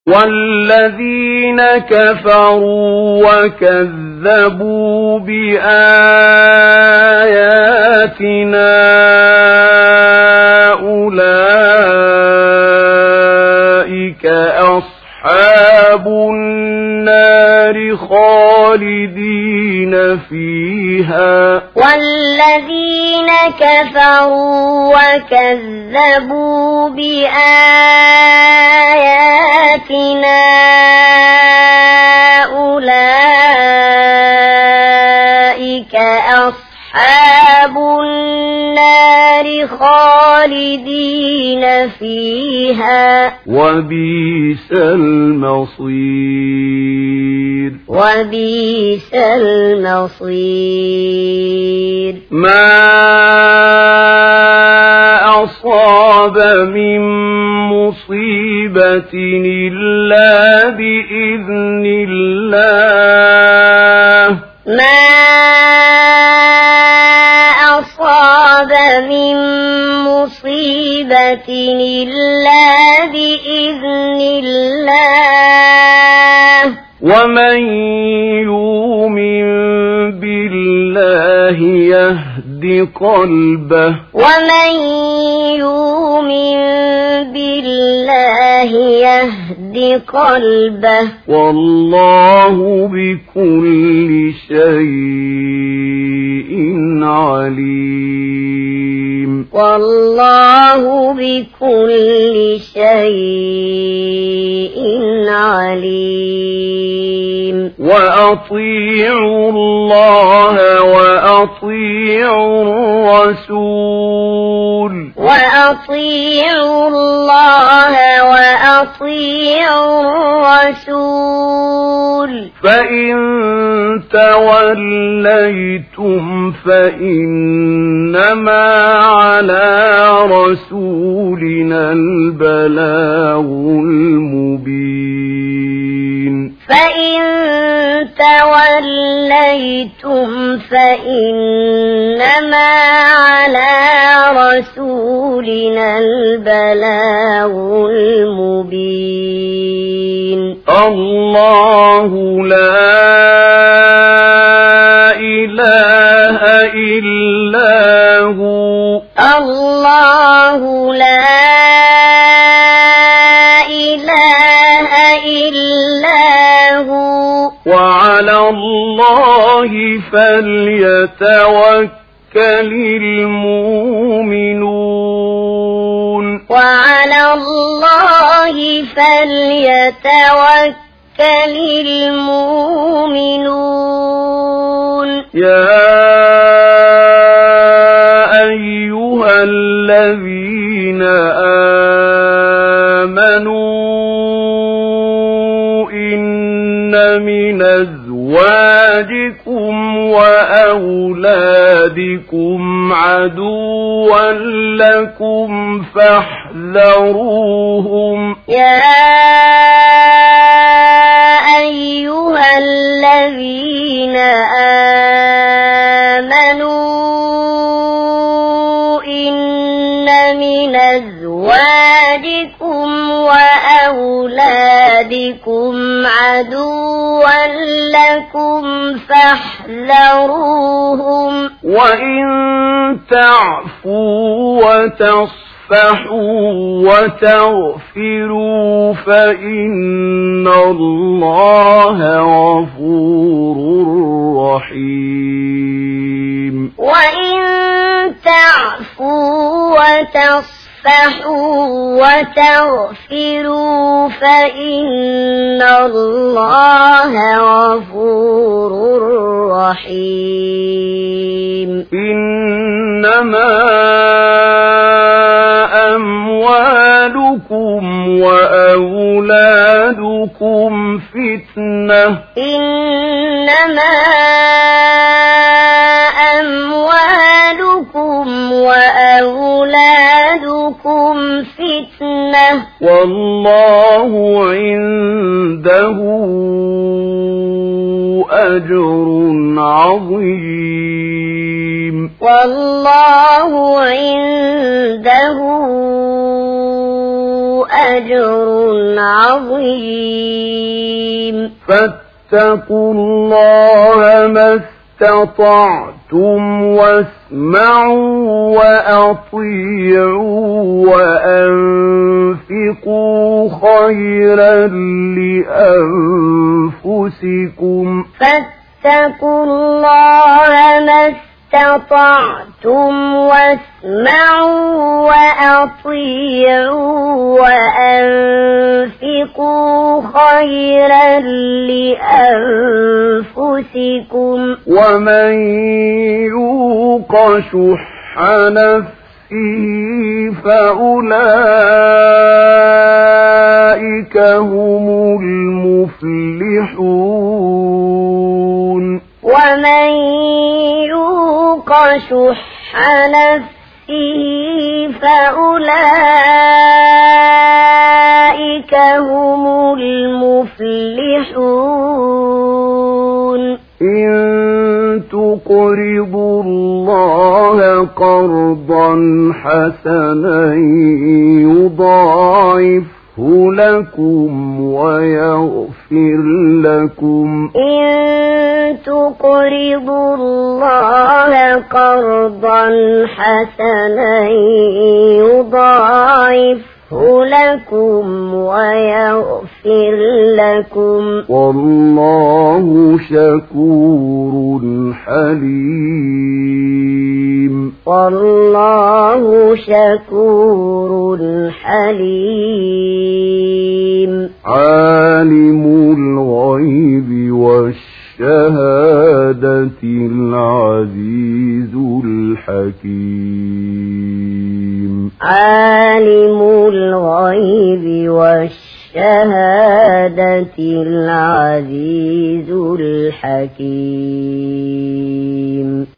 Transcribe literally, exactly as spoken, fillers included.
والذين كفروا وكذبوا بآياتنا أولئك أصحاب النار خالدين فيها. والذين كفروا وكذبوا بآياتنا أولئك أصحاب النار خالدين فيها. وبئس المصير. وبئس المصير. ما أصاب من مصيبة إلا بإذن الله. ما أصاب من مصيبة إلا بإذن الله. ومن يؤمن بالله يهد قلبه. ومن يؤمن بالله يهد قلبه. والله بكل شيء عليم. والله بكل شيء عليم. وأطيعوا الله وأطيعوا الرسول. وأطيعوا الله وأطيعوا الرسول. فإن توليتم فإنما على رسولنا البلاغ المبين. فإن توليتم فإنما على رسولنا البلاغ المبين. الله لا إله إلا هو. الله لا إله إلا هو. وعلى الله فليتوكل المؤمنون. وعلى الله فليتوكل المؤمنون. يا أيها الذين آمنوا إن من أزواجكم وأولادكم عدوا لكم فاحذروهم. يا أيها الذين آمنوا إن من أزواجكم وأولادكم عدوا لكم فاحذروهم. وإن تعفوا وتصفحوا وتغفروا فإن الله غفور رحيم. وإن تعفوا وتصفحوا وتغفروا فإن الله غفور رحيم. إنما أموالكم وأولادكم فتنة. إنما أموالكم وأولادكم فتنة. والله عنده أجر عظيم. والله عنده أجر عظيم. فاتقوا الله ما استطعتم واسمعوا وأطيعوا وأنفقوا خيرا لأنفسكم. فاتقوا الله ما استطعتم واسمعوا وأطيعوا وأنفقوا خيرا لأنفسكم. ومن يوق شح نفسه فأولئك هم المفلحون. ومن يوق شح نفسه فأولئك هم المفلحون. إن تقرضوا الله قرضا حسنا يضاعفه لكم ويغفر لكم. إن تقرضوا الله قرضا حسنا يضاعفه لكم ويغفر لكم. والله شكور حليم. والله شكور حليم. عالم الغيب والشهادة العزيز الحكيم. عالم الغيب والشهادة العزيز الحكيم.